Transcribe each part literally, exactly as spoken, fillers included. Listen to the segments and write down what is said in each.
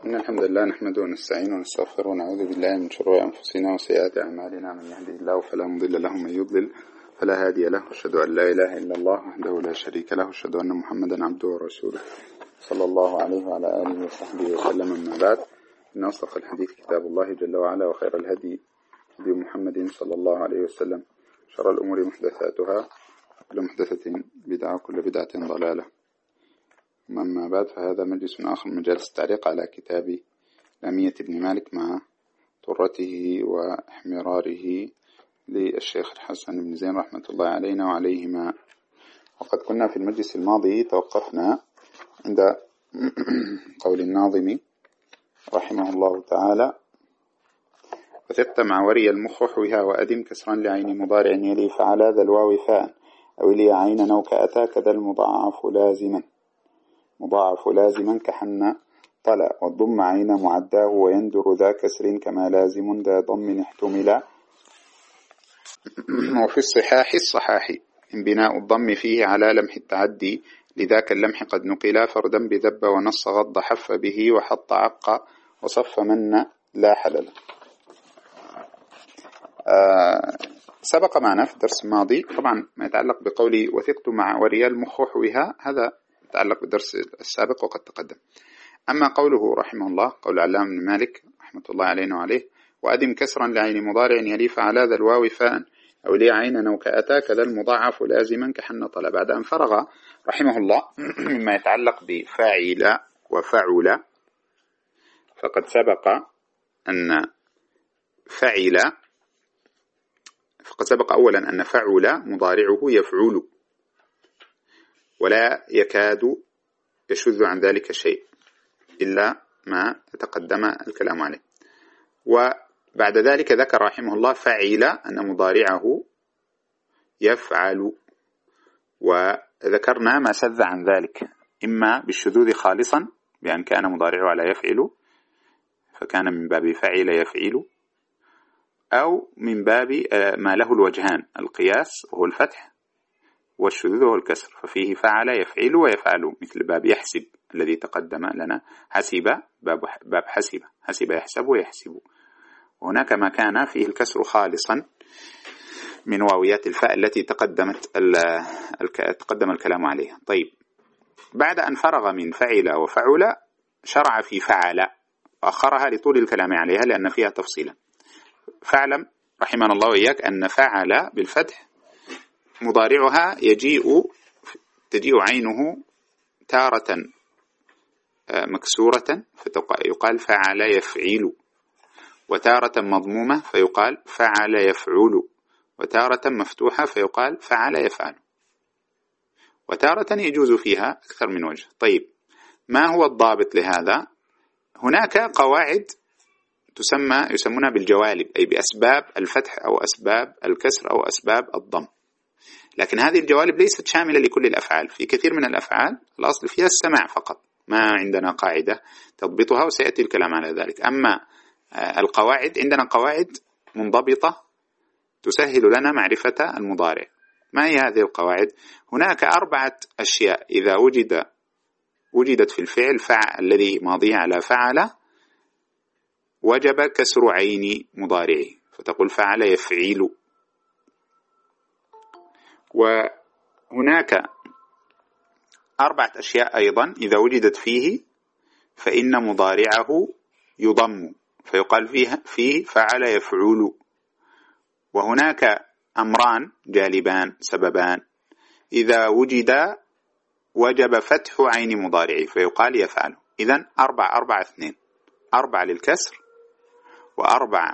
إن الحمد لله نحمده ونستعينه ونستغفره ونعوذ بالله من شرور أنفسنا وسيئات أعمالنا، من يهده الله فلا مضل له ومن يضلل فلا هادي له، وأشهد أن لا إله إلا الله وحده لا شريك له، وأشهد أن محمدا عبده ورسوله صلى الله عليه وعلى آله وصحبه وسلم. أما بعد، إن أصدق الحديث كتاب الله جل وعلا، وخير الهدي هدي محمد صلى الله عليه وسلم، شر الأمور محدثاتها، كل محدثة بدعة وكل بدعة ضلالة. أما بعد، فهذا مجلس آخر من مجالس التعليق على كتاب لامية ابن مالك مع طرته واحمراره للشيخ الحسن بن زين رحمة الله علينا وعليهما. وقد كنا في المجلس الماضي توقفنا عند قول الناظم رحمه الله تعالى: وثقت مع وري المخوحها وأدم كسرا لعين مضارع يلي فعلى ذا الواو فاء أو لي عين نوك أتى كذا المضاعف لازما مضاعف لازما كحن طلع والضم عين معداه ويندر ذا كسر كما لازم ذا ضم احتملا. وفي الصحاح الصحاح انبناء الضم فيه على لمح التعدي لذاك اللمح قد نقلا فردا بذب ونص غض حف به وحط عق وصف من لا حلل. آه سبق معنا في الدرس الماضي طبعا ما يتعلق بقولي وثقت مع وريال مخوحها، هذا يتعلق بالدرس السابق وقد تقدم. أما قوله رحمه الله قول علام بن مالك رحمة الله علينا وعليه: وأدم كسرا لعين مضارع يليف على ذا الواو فاء أو لي عين نوك أتى كذا المضاعف لازما كحن طلع. بعد أن فرغ رحمه الله مما يتعلق بفاعل وفعل، فقد سبق أن فعل فقد سبق أولا أن فعل مضارعه يفعل ولا يكاد يشذ عن ذلك شيء إلا ما تقدم الكلام عليه. وبعد ذلك ذكر رحمه الله فعل أن مضارعه يفعل، وذكرنا ما شذ عن ذلك إما بالشذوذ خالصا بأن كان مضارعه على يفعل فكان من باب فعل يفعل، أو من باب ما له الوجهان القياس وهو الفتح والشذوذ وهو الكسر، ففيه فعل يفعل ويفعل مثل باب يحسب الذي تقدم لنا، حسب باب باب حسب حسب يحسب ويحسب. وهناك ما كان فيه الكسر خالصا من واويات الفاء التي تقدمت تقدم الكلام عليها. طيب، بعد أن فرغ من فعل وفعل شرع في فعل وأخرها لطول الكلام عليها لأن فيها تفصيلا. فاعلم رحمنا الله وإياك أن فعل بالفتح مضارعها يجيء تجيء عينه تارة مكسورة فيقال فعل يفعل، وتارة مضمومة فيقال فعل يفعل، وتارة مفتوحة فيقال فعل يفعل، وتارة يجوز فيها أكثر من وجه. طيب، ما هو الضابط لهذا؟ هناك قواعد تسمى يسمونها بالجوالب، أي بأسباب الفتح أو أسباب الكسر أو أسباب الضم، لكن هذه الجوالب ليست شاملة لكل الأفعال. في كثير من الأفعال الأصل فيها السماع فقط، ما عندنا قاعدة تضبطها وسيأتي الكلام على ذلك. أما القواعد عندنا قواعد منضبطة تسهل لنا معرفة المضارع. ما هي هذه القواعد؟ هناك أربعة أشياء إذا وجد وجدت في الفعل فعل الذي ماضيه على فعل وجب كسر عين مضارعه، فتقول فعل يفعل. وهناك أربعة أشياء أيضا إذا وجدت فيه فإن مضارعه يضم فيقال فيه, فيه فعل يفعل. وهناك أمران جالبان سببان إذا وجد وجب فتح عين مضارعه فيقال يفعل. إذن أربع أربعة اثنين، أربعة للكسر وأربعة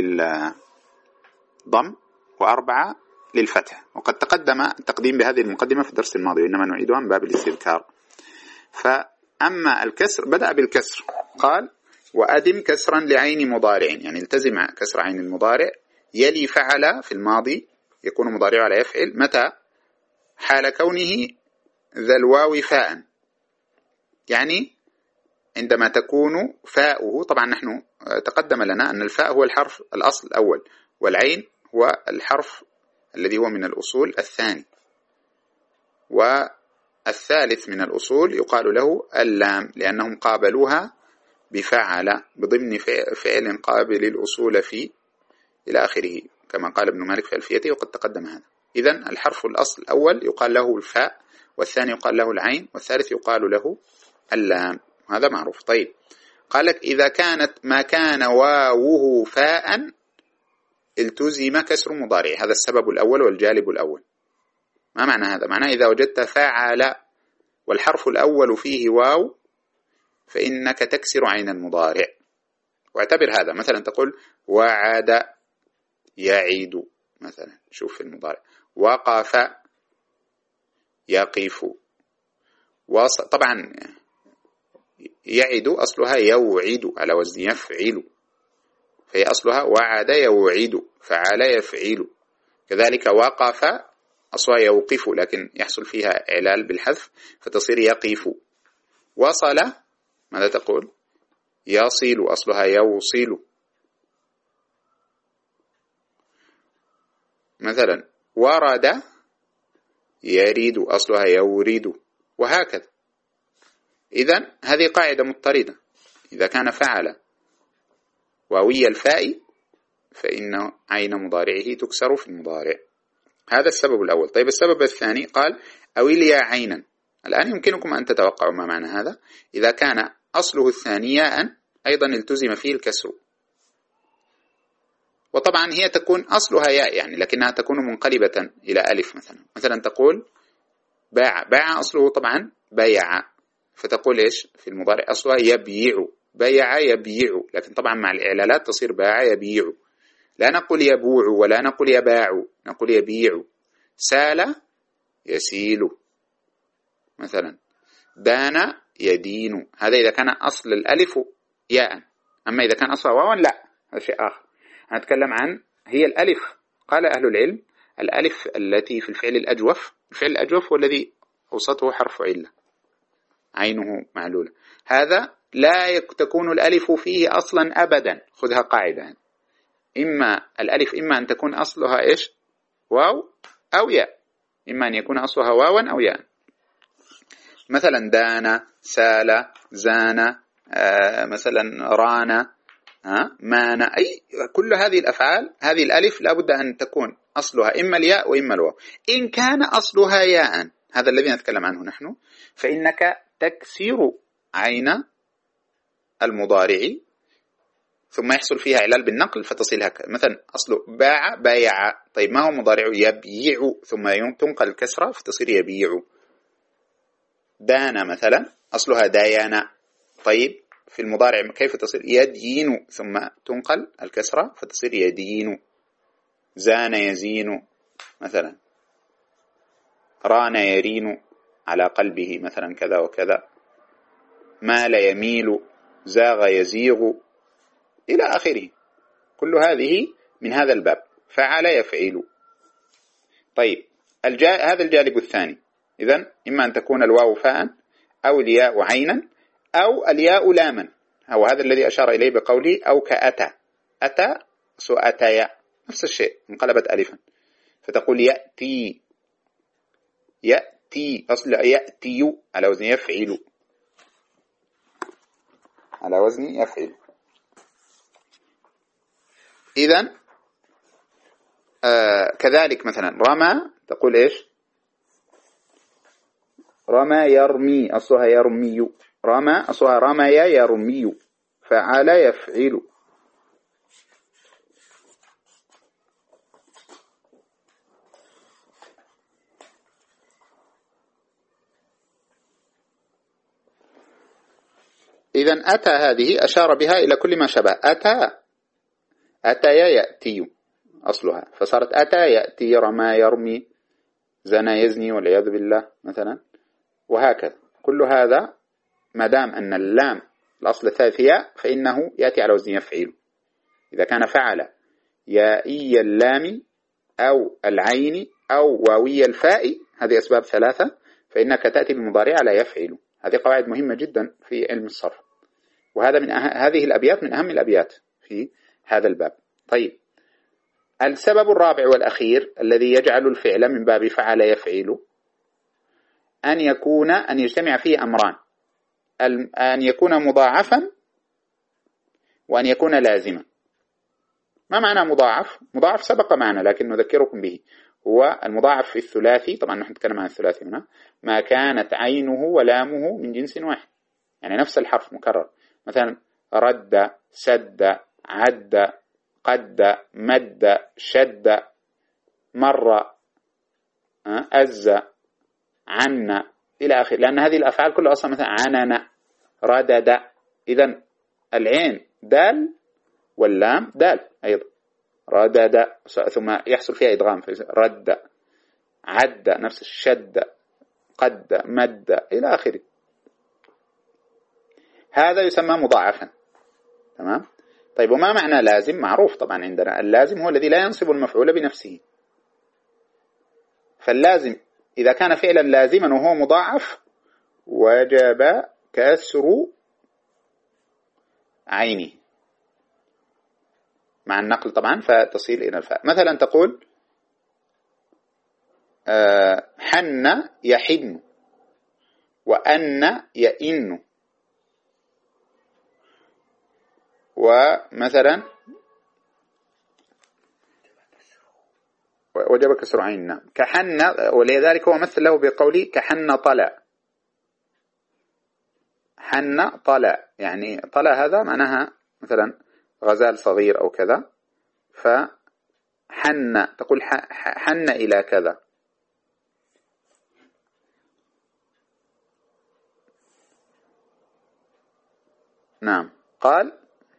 للضم وأربعة للفتح. وقد تقدم التقديم بهذه المقدمة في الدرس الماضي، وإنما نعيدها من باب الاستذكار. فأما الكسر بدأ بالكسر، قال وأدم كسرا لعين مضارع، يعني التزم كسر عين المضارع يلي فعل في الماضي يكون مضارع على يفعل متى؟ حال كونه ذا الواو فاء، يعني عندما تكون فاؤه. طبعا نحن تقدم لنا أن الفاء هو الحرف الأصل الأول، والعين هو الحرف الذي هو من الأصول الثاني، والثالث من الأصول يقال له اللام لأنهم قابلوها بفعل بضمن فعل قابل الأصول في إلى آخره، كما قال ابن مالك في ألفيته، وقد تقدم هذا. إذن الحرف الأصل الأول يقال له الفاء، والثاني يقال له العين، والثالث يقال له اللام، هذا معروف. طيب، قال لك إذا كانت ما كان واوه فاء التزم كسر مضارع، هذا السبب الأول والجالب الأول. ما معنى هذا؟ معناه إذا وجدت فعل والحرف الأول فيه واو فإنك تكسر عين المضارع. واعتبر هذا، مثلا تقول وعد يعيد، مثلا شوف في المضارع، وقف يقف، وص... طبعا يعد أصلها يوعد على وزن يفعل، فهي أصلها وعد يوعد، فعل يفعل. كذلك وقف أصلها يوقف، لكن يحصل فيها إعلال بالحذف فتصير يقف. وصل ماذا تقول؟ يصل، أصلها يوصل. مثلا ورد يريد، أصلها يورد، وهكذا. إذن هذه قاعدة مضطردة، إذا كان فعل واوي الفاء فإن عين مضارعه تكسر في المضارع. هذا السبب الأول. طيب، السبب الثاني قال أو الياء عينا. الآن يمكنكم أن تتوقعوا ما معنى هذا. إذا كان أصله الثاني ياء أيضا التزم فيه الكسر، وطبعا هي تكون أصلها ياء يعني، لكنها تكون منقلبة إلى ألف. مثلا مثلا تقول باع، باع أصله طبعا بيع، فتقول إيش في المضارع؟ أصلها يبيع، بيع يبيع، لكن طبعا مع الإعلالات تصير باع يبيع. لا نقول يبوع ولا نقول يباع، نقول يبيع. سال يسيل مثلا. دان يدين، هذا إذا كان أصل الألف ياء. أما إذا كان أصلها واوا لا، هذا شيء آخر. هنتكلم عن هي الألف. قال أهل العلم الألف التي في الفعل الأجوف، الفعل الأجوف هو الذي أوسطه حرف علة عينه معلولة، هذا لا تكون الألف فيه أصلا أبدا. خذها قاعدة، إما الألف إما أن تكون أصلها إيش؟ واو أو ياء، إما أن يكون أصلها واوا أو ياء. مثلا دان، سال، زان، آه مثلا ران، ها مان، أي كل هذه الأفعال هذه الألف لا بد أن تكون أصلها إما الياء وإما الواو. إن كان أصلها ياء، هذا الذي نتكلم عنه نحن، فإنك تكسر عين المضارع ثم يحصل فيها إعلال بالنقل فتصل هكذا. مثلا أصله باع بايع، طيب ما هو مضارع؟ يبيع، ثم تنقل الكسرة فتصير يبيع. دان مثلا أصلها دايانا، طيب في المضارع كيف تصير؟ يدين، ثم تنقل الكسرة فتصير يدين. زان يزين مثلا. ران يرين على قلبه مثلا كذا وكذا. مال يميل، زاغ يزيغ، إلى آخره. كل هذه من هذا الباب، فعل يفعل. طيب، الجا... هذا الجانب الثاني. إذن إما أن تكون الواو فاء أو الياء عينا أو الياء لاما، أو هذا الذي أشار إليه بقوله أو كأتى. أتى سو أتيا نفس الشيء، انقلبت ألفا فتقول يأتي. يأتي أصل يأتي على وزن يفعل، على وزن يفعل. إذن آه كذلك مثلا رمى، تقول إيش؟ رمى يرمي، أصلها يرمي. رمى أصلها رمي يرمي، فعل يفعل. إذن أتى هذه أشار بها إلى كل ما شبه. أتى أتى يأتي أصلها، فصارت أتى يأتي، رمى يرمي، زنى يزني والعياذ بالله مثلا، وهكذا. كل هذا ما دام أن اللام الأصل الثالث ياء فإنه يأتي على وزن يفعل. إذا كان فعل يائي اللام أو العين أو واوي الفاء، هذه أسباب ثلاثة، فإنك تأتي بالمضارع على يفعل. هذه قواعد مهمة جدا في علم الصرف، وهذا من أه... هذه الأبيات من أهم الأبيات في هذا الباب. طيب، السبب الرابع والأخير الذي يجعل الفعل من باب فعل يفعل أن يكون أن يجتمع فيه أمران: أن يكون مضاعفا وأن يكون لازما. ما معنى مضاعف؟ مضاعف سبق معنا لكن نذكركم به. هو المضاعف في الثلاثي، طبعا نحن نتكلم عن الثلاثي هنا، ما كانت عينه ولامه من جنس واحد، يعني نفس الحرف مكرر. مثلا رد، سد، عد، قد، مد، شد، مر، أز، عن إلى آخره، لأن هذه الأفعال كلها أصلا مثلا عنن، ردد. إذن العين دال واللام دال أيضا، ردد، ثم يحصل فيها إدغام، رد، عد نفس الشد، قد، مد إلى آخره. هذا يسمى مضاعفا. تمام. طيب وما معنى لازم؟ معروف طبعا عندنا، اللازم هو الذي لا ينصب المفعول بنفسه. فاللازم إذا كان فعلا لازما وهو مضاعف وجب كسر عينه مع النقل طبعا، فتصيل إلى الفاء. مثلا تقول حن يحن، وأن يئن، ومثلا وجب كسر عيننا كحن، ولذلك هو مثل له بقولي كحن طلع. حن طلع يعني طلع هذا معناها مثلا غزال صغير أو كذا، فحن تقول حن إلى كذا. نعم. قال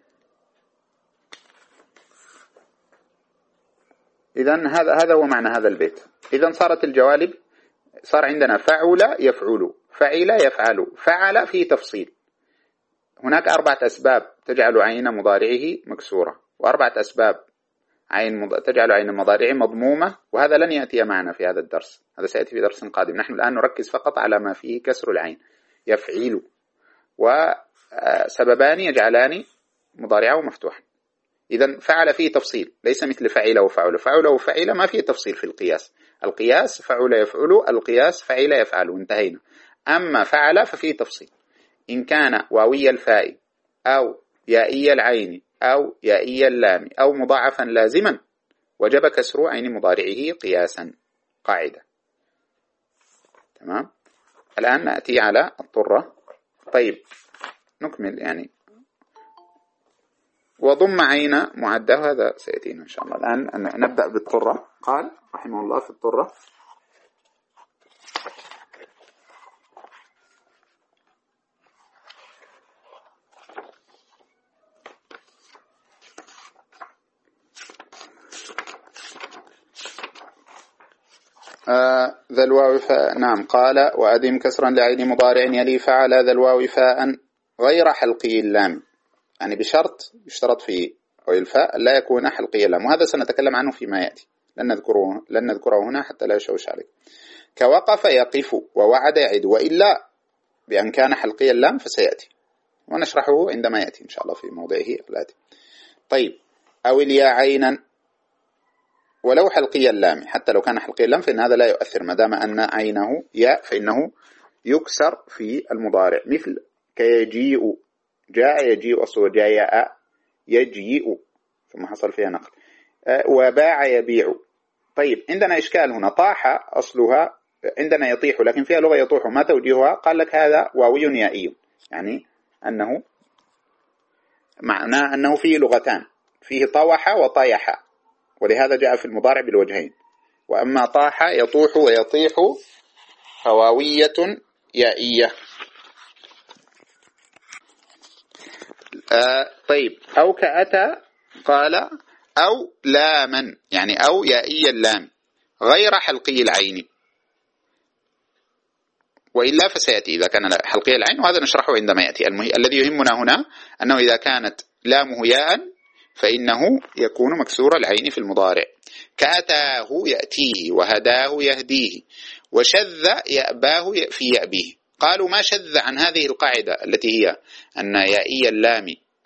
إذن هذا هذا هو معنى هذا البيت. إذن صارت الجوالب، صار عندنا فعل يفعل، فعل يفعل، فعل فيه تفصيل. هناك أربعة أسباب تجعل عين مضارعه مكسورة، وأربعة أسباب عين مض... تجعل عين مضارعه مضمومة، وهذا لن يأتي معنا في هذا الدرس، هذا سيأتي في درس قادم. نحن الآن نركز فقط على ما فيه كسر العين، يفعل، وسببان يجعلان مضارعه مفتوحا. إذن فعل فيه تفصيل، ليس مثل فعل وفعل. فعل وفعل ما فيه تفصيل في القياس. القياس فعل يفعل، القياس فعل يفعل، انتهينا. أما فعل ففيه تفصيل، إن كان واوي الفاء أو يائي العين أو يائي اللام أو مضاعفا لازما وجب كسر عين مضارعه قياسا، قاعدة. تمام. الآن نأتي على الطرة. طيب نكمل يعني. وضم عين معده، هذا سيأتينا إن شاء الله. الآن نبدأ بالطرة. قال رحمه الله في الطرة: آه ذا الواو فاء. نعم. قال وأدم كسرا لعين مضارع يلي فعل ذا الواو فاء غير حلقي اللام، يعني بشرط يشترط فيه أو الفاء لا يكون حلقي اللام، وهذا سنتكلم عنه فيما يأتي، لن نذكره لن نذكره هنا حتى لا يشوش عليه. كوقف يقف، ووعد يعد، وإلا بأن كان حلقي اللام فسيأتي ونشرحه عندما يأتي إن شاء الله في موضعه الآتي. طيب أو اليا عينا ولو حلقي اللام، حتى لو كان حلقي اللام فإن هذا لا يؤثر ما دام أن عينه ياء، فإنه يكسر في المضارع. مثل كيجيء، جاء يجيء أصله جاء يجيء ثم حصل فيها نقل. وباع يبيع. طيب عندنا إشكال هنا. طاح أصلها عندنا يطيح، لكن فيها لغة يطوح، ما توجيهها؟ قال لك هذا واوي يائي، يعني أنه معناه أنه فيه لغتان، فيه طوح وطيح، ولهذا جاء في المضارع بالوجهين. وأما طاح يطوح ويطيح فواوية يائية. آه طيب أو كأتى، قال أو لاما، يعني أو يائي اللام غير حلقي العين، وإلا فسيأتي إذا كان حلقي العين، وهذا نشرحه عندما يأتي. الذي يهمنا هنا أنه إذا كانت لامه ياء فإنه يكون مكسور العين في المضارع. كأتاه يأتيه، وهداه يهديه، وشذ يأباه في يأبيه. قالوا ما شذ عن هذه القاعدة التي هي أن يائي اللام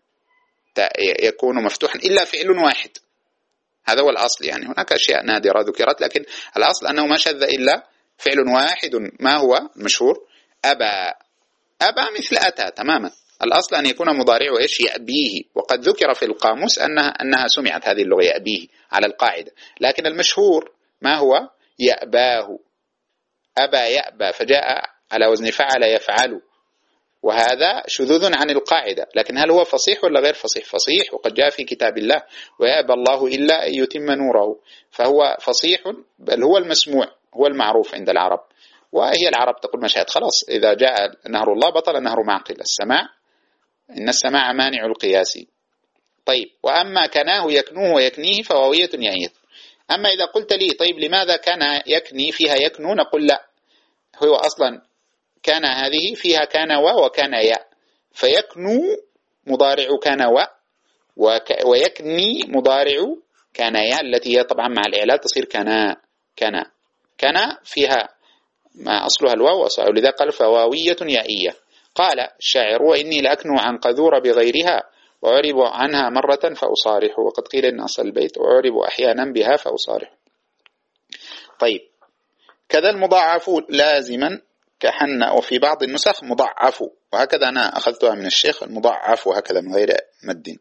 يكون مفتوحا إلا فعل واحد، هذا هو الأصل. يعني هناك أشياء نادرة ذكرت، لكن الأصل أنه ما شذ إلا فعل واحد. ما هو المشهور؟ أبى. أبى مثل أتى تماما. الأصل أن يكون مضارعه إيش؟ يأبيه. وقد ذكر في القاموس أنها أنها سمعت هذه اللغة يأبيه على القاعدة، لكن المشهور ما هو؟ يأباه. أبى يأبى، فجاء على وزن فعل يفعل، وهذا شذوذ عن القاعدة. لكن هل هو فصيح ولا غير فصيح؟ فصيح، وقد جاء في كتاب الله ويأبى الله إلا أن يتم نوره، فهو فصيح، بل هو المسموع، هو المعروف عند العرب. وهي العرب تقول مشاهد خلاص، إذا جاء نهر الله بطل نهر معقل. السماع، إن السماع مانع القياس. طيب، وأما كناه يكنوه ويكنيه فواوية يائية. أما إذا قلت لي طيب لماذا كان يكني فيها يكنو، نقول لا، هو أصلا كان هذه فيها كان و وكان ياء، فيكنو مضارع كان و، ويكني مضارع كان ياء، التي هي طبعا مع الإعلال تصير كنا. كنا كنا فيها ما أصلها الواو، ولذا قال فواوية يائية. قال الشاعر: وإني لأكنو عن قذور بغيرها وأعرب عنها مرة فأصارح. وقد قيل إن أصل البيت وأعرب أحيانا بها فأصارح. طيب، كذا المضاعف لازما كحن، وفي بعض النسخ مضاعف، وهكذا أنا أخذتها من الشيخ المضاعف، وهكذا من غير مد.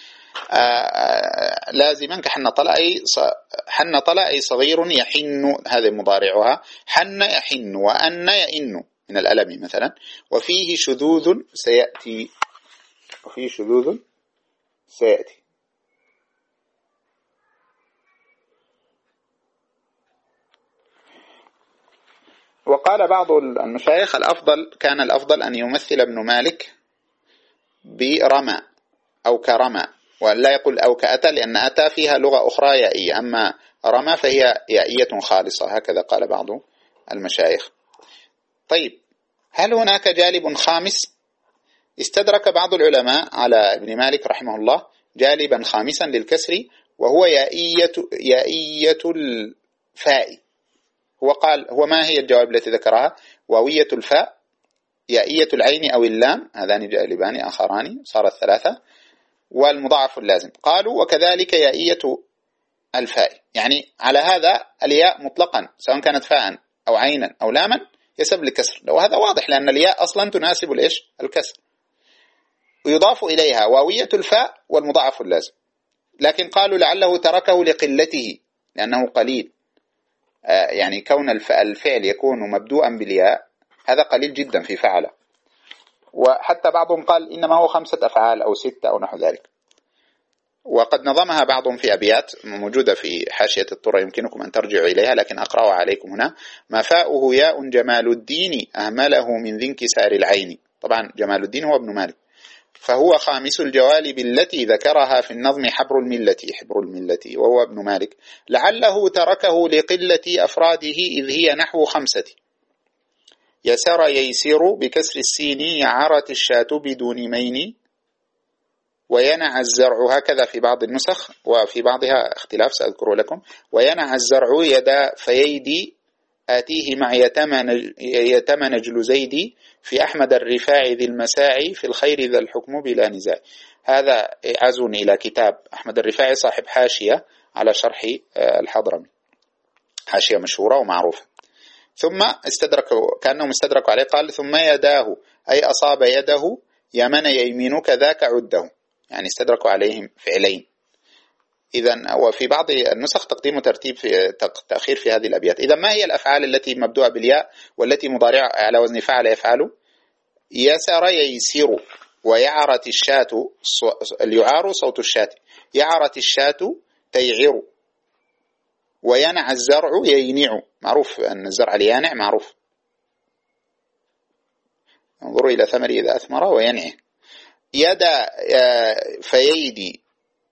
آه لازما كحن طلع أي حن طلع أي صغير يحن، هذا مضارعها. حن يحن، وأن يئن من الألم مثلا. وفيه شذوذ سيأتي، وفيه شذوذ سيأتي. وقال بعض المشايخ الأفضل، كان الأفضل أن يمثل ابن مالك برمى أو كرمى، ولا يقول أو كأتى، لأن أتى فيها لغة أخرى يائية، أما رمى فهي يائية خالصة، هكذا قال بعض المشايخ. طيب، هل هناك جالب خامس؟ استدرك بعض العلماء على ابن مالك رحمه الله جالبا خامسا للكسر، وهو يائية, يائية الفاء. هو قال: هو ما هي الجواب التي ذكرها؟ واوية الفاء، يائية العين أو اللام، هذان جالبان آخران، صارت ثلاثة، والمضاعف اللازم. قالوا: وكذلك يائية الفاء، يعني على هذا الياء مطلقا سواء كانت فاء أو عينا أو لاما يسبب الكسر، وهذا واضح لأن الياء أصلا تناسب الإيش؟ الكسر. ويضاف إليها واوية الفاء والمضاعف اللازم. لكن قالوا لعله تركه لقلته، لأنه قليل، آه يعني كون الفعل يكون مبدوءا بالياء هذا قليل جدا في فعله. وحتى بعضهم قال إنما هو خمسة أفعال أو ستة أو نحو ذلك. وقد نظمها بعضهم في أبيات موجودة في حاشية الطرة، يمكنكم أن ترجعوا إليها، لكن أقرأها عليكم هنا: ما فاؤه ياء جمال الدين أهمله من ذي انكسار العين. طبعا جمال الدين هو ابن مالك، فهو خامس الجوالب التي ذكرها في النظم حبر الملة، حبر الملة، وهو ابن مالك. لعله تركه لقلة أفراده، إذ هي نحو خمسة: يسر ييسر بكسر السين، يعرت الشاة بدون مين، وينع الزرع، هكذا في بعض النسخ، وفي بعضها اختلاف سأذكره لكم. وينع الزرع يدا فييدي، آتيه مع يتم نجل زيدي، في أحمد الرفاع ذي المساعي، في الخير ذا الحكم بلا نزاع. هذا عزون إلى كتاب أحمد الرفاعي صاحب حاشية على شرح الحضرمي، حاشية مشهورة ومعروفة. ثم استدركوا، كأنهم استدركوا عليه، قال: ثم يداه أي أصاب يده، يمن يمين كذاك عده، يعني استدركوا عليهم فعلين. إذن وفي بعض النسخ تقديم وترتيب في تأخير في هذه الأبيات. إذن ما هي الأفعال التي مبدوءة بالياء والتي مضارع على وزن فعل يفعل؟ يسر ييسر، ويعرت الشاة، اليعار صوت الشاة، يعرت الشاة تيعر، وينع الزرع يينع، معروف أن الزرع ليانع معروف، انظروا إلى ثمر إذا أثمر وينعه. يدا فييدي،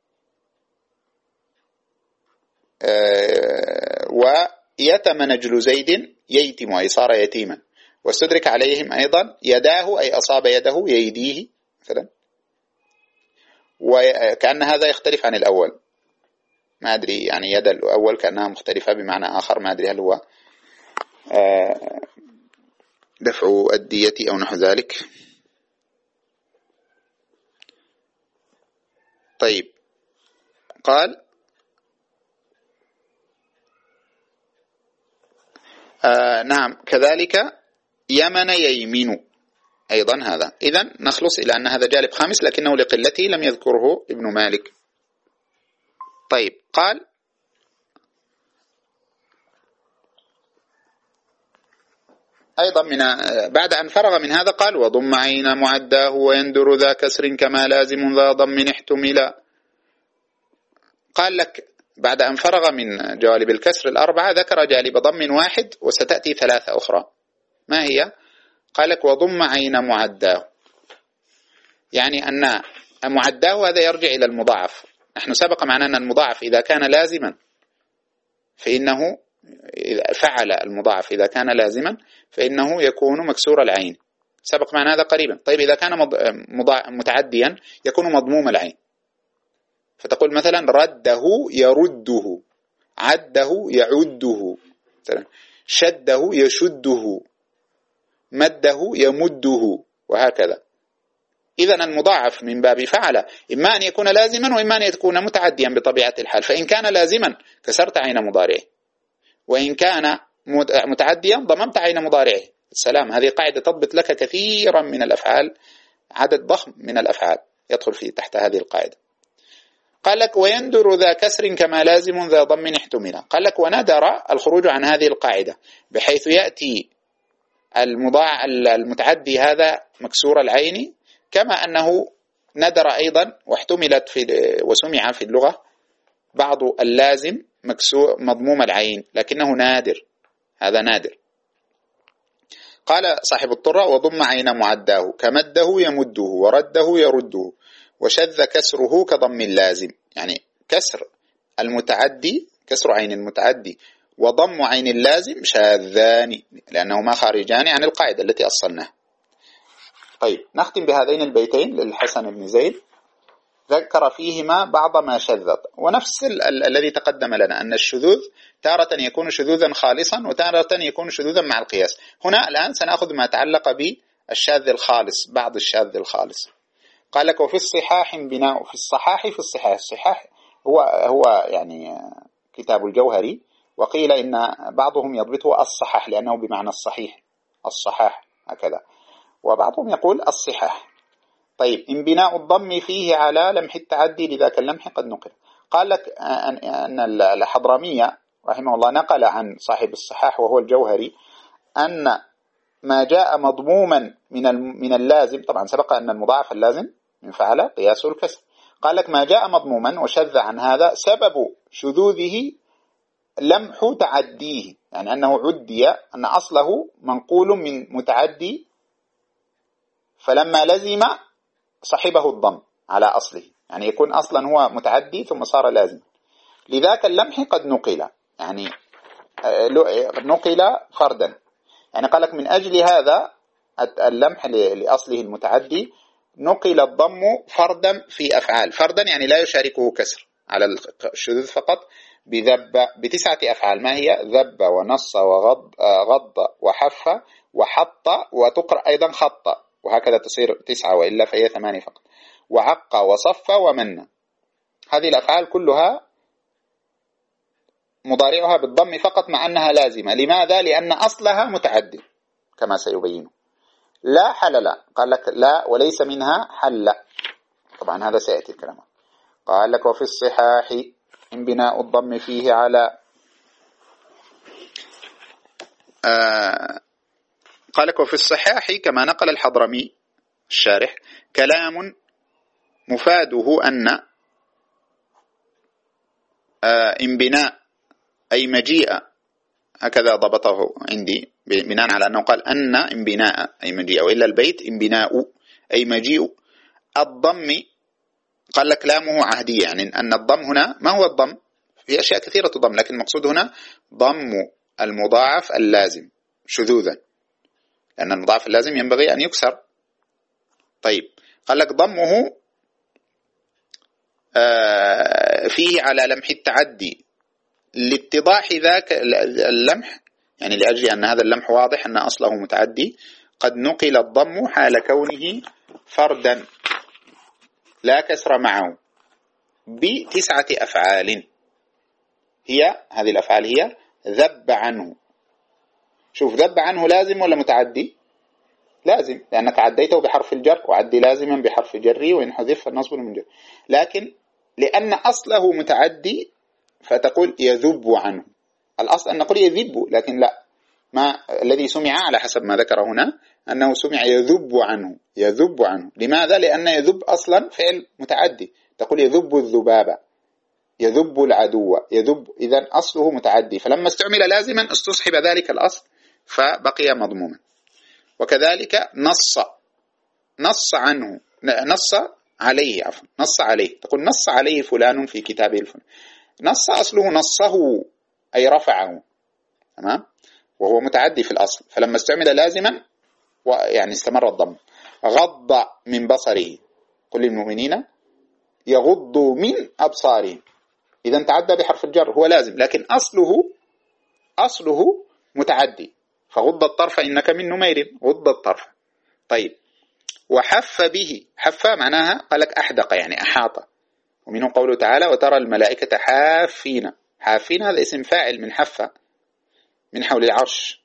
ويتم نجل زيد ييتم أي صار يتيما. واستدرك عليهم أيضا يداه أي أصاب يده ييديه مثلا، وكأن هذا يختلف عن الأول، ما أدري يعني يد الأول كأنها مختلفة بمعنى آخر، ما أدري هل هو دفع الدية أو نحو ذلك. طيب، قال: آه نعم كذلك يمن ييمن، أيضا هذا. إذن نخلص إلى أن هذا جالب خامس لكنه لقلته لم يذكره ابن مالك. طيب قال أيضا من بعد أن فرغ من هذا قال وضم عين معداه ويندر ذا كسر كما لازم ذا ضم احتملا. قال لك بعد أن فرغ من جوالب الكسر الأربعة ذكر جالب ضم واحد وستأتي ثلاثة أخرى. ما هي؟ قال لك وضم عين معداه، يعني أن معداه هذا يرجع إلى المضاعف. نحن سبق معنا أن المضاعف إذا كان لازما فإنه فعل المضاعف إذا كان لازما فإنه يكون مكسور العين، سبق معنا هذا قريبا. طيب إذا كان متعديا يكون مضموم العين، فتقول مثلا رده يرده، عده يعده، شده يشده، مده يمده، وهكذا. إذن المضاعف من باب فعل إما أن يكون لازما وإما أن يكون متعديا بطبيعة الحال. فإن كان لازما كسرت عين مضارعه، وإن كان متعديا ضممت عين مضارعه. السلام، هذه قاعدة تضبط لك كثيرا من الأفعال، عدد ضخم من الأفعال يدخل في تحت هذه القاعدة. قال لك ويندر ذا كسر كما لازم ذا ضم احتملا. قال لك وندر الخروج عن هذه القاعدة بحيث يأتي المضاع المتعدي هذا مكسور العين، كما أنه ندر أيضا واحتملت في وسمع في اللغة بعض اللازم مكسور مضموم العين لكنه نادر، هذا نادر. قال صاحب الطرة وضم عين معداه كمده يمده ورده يرده وشذ كسره كضم اللازم، يعني كسر المتعدي كسر عين المتعدي وضم عين اللازم شاذان لأنهما خارجان عن القاعدة التي أصلناها. طيب نختم بهذين البيتين للحسن بن زيد، ذكر فيهما بعض ما شذت، ونفس ال ال الذي تقدم لنا أن الشذوذ تارة يكون شذوذا خالصا وتارة يكون شذوذا مع القياس. هنا الآن سنأخذ ما تعلق بالشاذ الخالص، بعض الشاذ الخالص. قال لك وفي الصحاح بناء، في الصحاح في الصحاح، الصحاح هو هو يعني كتاب الجوهري، وقيل إن بعضهم يضبطه الصحاح لأنه بمعنى الصحيح، الصحاح هكذا، وبعضهم يقول الصحاح. طيب إن بناء الضم فيه على لمح التعدي لذاك اللمح قد نقل. قال لك أن الحضرمية رحمه الله نقل عن صاحب الصحاح وهو الجوهري أن ما جاء مضموما من من اللازم، طبعا سبق أن المضاعف اللازم من فعل قياس الكسر. قال لك ما جاء مضموما وشذ عن هذا سبب شذوذه لمح تعديه، يعني أنه عدي أن أصله منقول من متعدي فلما لزم صحبه الضم على أصله، يعني يكون أصلا هو متعدي ثم صار لازم، لذاك اللمح قد نقل، يعني نقل فردا. يعني قال لك من أجل هذا اللمح لأصله المتعدي نقل الضم فردا في أفعال، فردا يعني لا يشاركه كسر على الشذوذ فقط، بذب بتسعة أفعال. ما هي؟ ذب ونص وغض غض وحف وحط، وتقرأ أيضا خط، وهكذا تصير تسعة وإلا فهي ثمانية فقط، وعق وصف ومن. هذه الأفعال كلها مضارعها بالضم فقط مع أنها لازمة. لماذا؟ لأن أصلها متعدي كما سيبين. لا حل لا، قال لك لا وليس منها حل، طبعا هذا سيأتي الكلام. قال لك وفي الصحاح إن بناء الضم فيه على آه قال لك وفي الصحاح كما نقل الحضرمي الشارح كلام مفاده أن آه إن بناء أي مجيء، هكذا ضبطه عندي بناء على أنه قال أن إن بناء أي مجيء، وإلا البيت إن بناء أي مجيء. الضم قال لك لامه عهدية، يعني أن الضم هنا ما هو الضم؟ في أشياء كثيرة تضم، لكن المقصود هنا ضم المضاعف اللازم شذوذا، لأن المضاعف اللازم ينبغي أن يكسر. طيب قال لك ضمه فيه على لمح التعدي لاتضاح ذاك اللمح، يعني لأجل أن هذا اللمح واضح أن أصله متعدي، قد نقل الضم حال كونه فردا لا كسر معه بتسعة أفعال. هي هذه الأفعال هي ذب عنه. شوف ذب عنه لازم ولا متعدي؟ لازم لأنك عديته بحرف الجر، وعدي لازما بحرف جري، وإن حذف فالنصب من جر. لكن لأن أصله متعدي فتقول يذب عنه. الأصل أن نقول يذب، لكن لا، ما الذي سمع على حسب ما ذكر هنا أنه سمع يذب عنه. يذب عنه لماذا؟ لأن يذب أصلا فعل متعدي، تقول يذب الذبابة، يذب العدو، يذب، إذن أصله متعدي، فلما استعمل لازما استصحب ذلك الأصل فبقي مضموما. وكذلك نص، نص عنه، نص عليه، عفوا نص عليه، تقول نص عليه فلان في كتابه الفلاني. نص أصله نصه أي رفعه، تمام، وهو متعدي في الأصل، فلما استعمل لازما يعني استمر الضم. غض من بصره، قل للمؤمنين يغضوا من أبصارهم، إذا تعدى بحرف الجر هو لازم، لكن أصله أصله متعدي، فغض الطرف إنك من نمير، غض الطرف. طيب، وحف به، حف معناها قالك أحدق يعني أحاط، ومنه قوله تعالى وترى الملائكة حافين. حافين هذا اسم فاعل من حف، من حول العرش،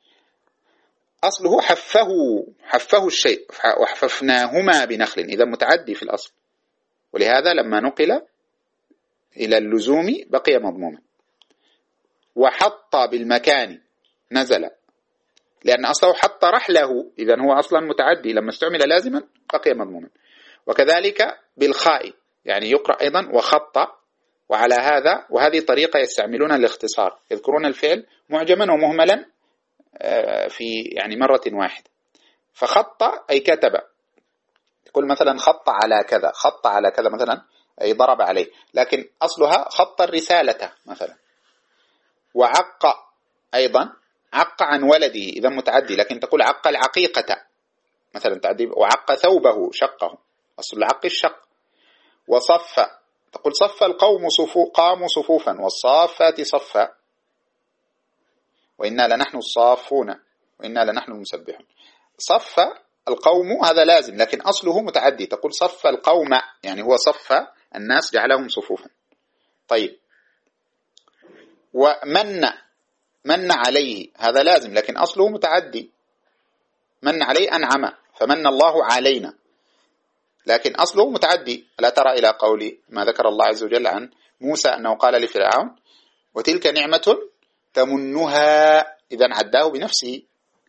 أصله حفه، حفه الشيء، وحففناهما بنخل، إذا متعدي في الأصل، ولهذا لما نقل إلى اللزوم بقي مضموما. وحط بالمكان، نزل، لأن أصله حط رحله، إذا هو أصلا متعدي، لما استعمل لازما بقي مضموما. وكذلك بالخاء، يعني يقرأ أيضا وخط، وعلى هذا وهذه طريقة يستعملونها الاختصار، يذكرون الفعل معجما ومهملا في يعني مرة واحدة. فخط أي كتب، تقول مثلا خط على كذا، خط على كذا مثلا أي ضرب عليه، لكن أصلها خط الرسالة مثلا. وعق أيضا، عق عن ولده، إذا متعدي، لكن تقول عق العقيقة مثلا تعدي. وعق ثوبه، شقه، أصل العق الشق. وصف، تقول صف القوم صفو، قاموا صفوفا، والصافات صفا، وإنا لنحن الصافون، وإنا لنحن المسبحون. صف القوم هذا لازم، لكن أصله متعدي، تقول صف القوم يعني هو صف الناس جعلهم صفوفا. طيب، ومن، من عليه هذا لازم، لكن أصله متعدي، من عليه أنعم، فمن الله علينا، لكن أصله متعدي. لا ترى إلى قول ما ذكر الله عز وجل عن موسى أنه قال لفرعون وتلك نعمة تمنها، إذا عداه بنفسه.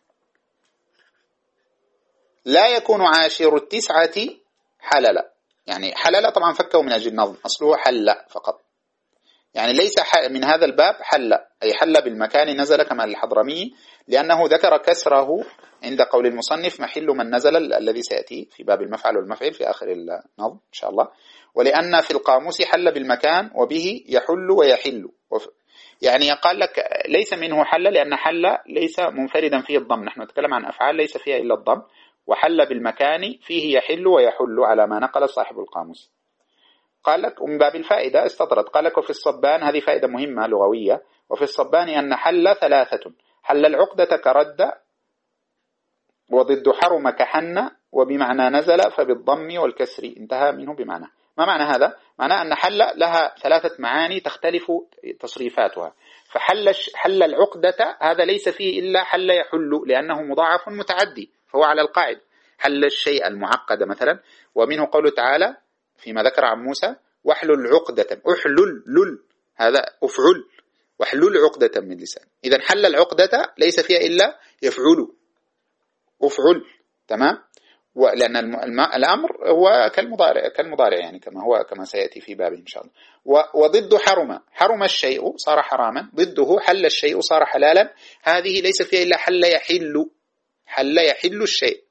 لا يكون عاشر التسعة حلل، يعني حلل طبعا فكه من أجل النظم، أصله حل فقط، يعني ليس من هذا الباب حل، أي حل بالمكان نزل كما الحضرمي، لأنه ذكر كسره عند قول المصنف محل من نزل الذي سيأتي في باب المفعل والمفعل في آخر النظم إن شاء الله. ولأن في القاموس حل بالمكان وبه يحل ويحل، يعني قال لك ليس منه حل، لأن حل ليس منفردا فيه الضم، نحن نتكلم عن أفعال ليس فيها إلا الضم. وحل بالمكان فيه يحل ويحل على ما نقل صاحب القاموس. قال لك من باب الفائدة استطرد، قال لك وفي الصبان، هذه فائدة مهمة لغوية، وفي الصبان أن حل ثلاثة: حل العقدة كرد، وضد حرم كحن، وبمعنى نزل فبالضم والكسر، انتهى منه بمعنى. ما معنى هذا؟ معنى أن حل لها ثلاثة معاني تختلف تصريفاتها. فحل حل العقدة هذا ليس فيه إلا حل يحل، لأنه مضاعف متعدي، فهو على القاعدة حل الشيء المعقد مثلا. ومنه قوله تعالى فيما ذكر عن موسى واحلل عقدة، احلل لل، هذا افعل، واحلل عقدة من لسان. إذا حل العقدة ليس فيها إلا يفعل، افعل، تمام. ولأن الأمر هو كالمضارع، كالمضارع يعني كما هو كما سيأتي في بابه إن شاء الله. وضد حرم، حرم الشيء صار حراما، ضده حل الشيء صار حلالا، هذه ليس فيها إلا حل يحل، حل يحل الشيء،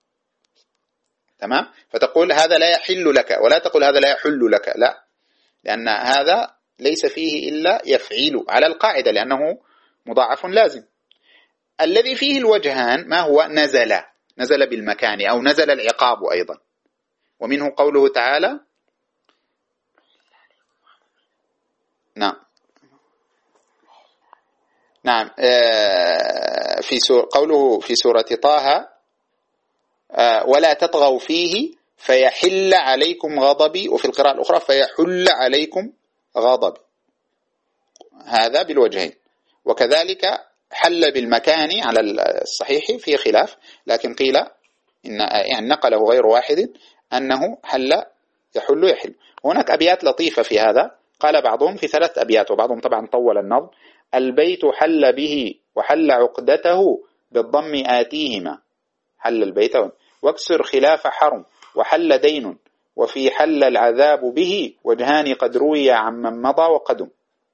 تمام. فتقول هذا لا يحل لك، ولا تقول هذا لا يحل لك، لا، لأن هذا ليس فيه إلا يفعل على القاعدة، لأنه مضاعف لازم. الذي فيه الوجهان ما هو نزل، نزل بالمكان أو نزل العقاب أيضا. ومنه قوله تعالى نعم نعم في سورة قوله في سورة طه ولا تطغوا فيه فيحل عليكم غضبي، وفي القراءة الأخرى فيحل عليكم غضبي، هذا بالوجهين. وكذلك حل بالمكان على الصحيح فيه خلاف، لكن قيل إن يعني نقله غير واحد أنه حل يحل يحل. هناك أبيات لطيفة في هذا، قال بعضهم في ثلاث أبيات وبعضهم طبعا طول النظم: البيت حل به وحل عقدته بالضم آتيهما، حل البيت، واكسر خلاف حرم، وحل دين، وفي حل العذاب به وجهان قد روي عمن مضى وقدم.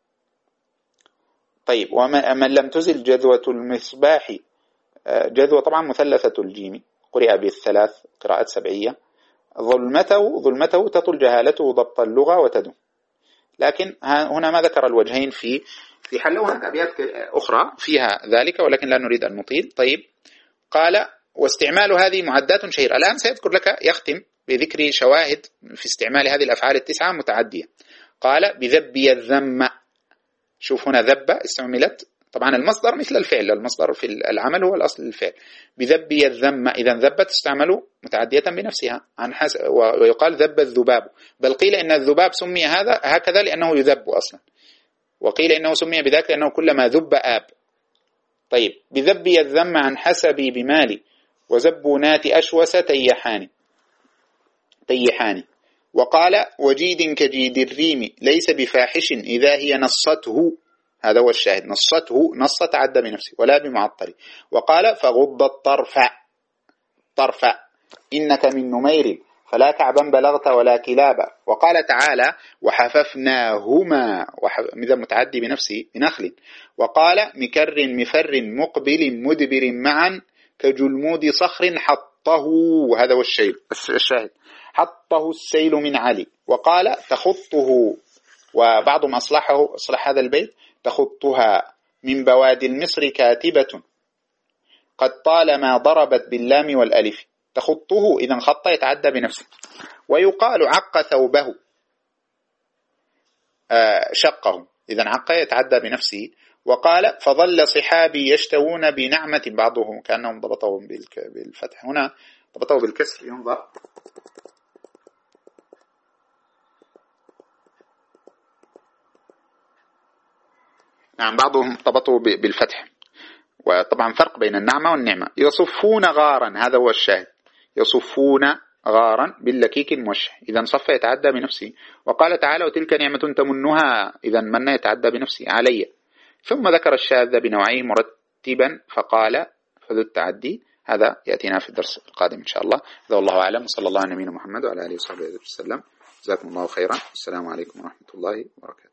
طيب، ومن لم تزل جذوة المصباح، جذوة طبعا مثلثة الجيم، قرئ بالثلاث قراءات سبعية، ظلمته ظلمته تطل جهالته ضبط اللغة وتدم. لكن هنا ما ذكر الوجهين في في حل. هناك أبيات أخرى فيها ذلك ولكن لا نريد أن نطيل. طيب، قال: واستعمال هذه معدات شهيرة. الآن سيذكر لك، يختم بذكر شواهد في استعمال هذه الأفعال التسعة متعدية. قال: بذبي الذم. شوف هنا ذب استعملت، طبعا المصدر مثل الفعل، المصدر في العمل هو الأصل الفعل. بذبي الذم، إذا ذب تستعمل متعدية بنفسها، عن حس... ويقال ذب الذباب، بل قيل إن الذباب سمي هذا هكذا لأنه يذب أصلا، وقيل إنه سمي بذلك لأنه كلما ذب آب. طيب، بذبي الذم عن حسبي بمالي، وزبونات أشوس تيحاني تيحاني. وقال: وجيد كجيد الريم ليس بفاحش إذا هي نصته. هذا هو الشاهد، نصته، نص تعدى بنفسه ولا بمعطل. وقال: فغض الطرف طرف إنك من نمير فلا كعبا بلغت ولا كلابا. وقال تعالى: وحففناهما، إذا متعدي بنفسه بنخل. وقال: مكر مفر مقبل مدبر معا كجلمود صخر حطه. هذا هو الشيء الشاهد، حطه السيل من علي. وقال: تخطه، وبعضهم أصلحه أصلح هذا البيت: تخطها من بوادي المصر كاتبة قد طالما ضربت باللام والألف. تخطه، إذا خط يتعدى بنفسه. ويقال: عق ثوبه، آه شقه، إذا عق يتعدى بنفسه. وقال: فظل صحابي يشتوون بنعمة. بعضهم كأنهم ضبطوا بالفتح، هنا ضبطوا بالكسر، ينظر. نعم، بعضهم ضبطوا بالفتح، وطبعا فرق بين النعمة والنعمة. يصفون غارا، هذا هو الشاهد، يصفون غارا باللكيك الموشح، إذا صف يتعدى بنفسه. وقال تعالى: وتلك نعمة تمنها، إذا من يتعدى بنفسه علي. ثم ذكر الشاذ بنوعيه مرتبا فقال: فذو التعدي. هذا يأتينا في الدرس القادم إن شاء الله. هذا والله أعلم، وصلى الله على نبينا محمد وعلى آله وصحبه وسلم. جزاكم الله خيرا. السلام عليكم ورحمة الله وبركاته.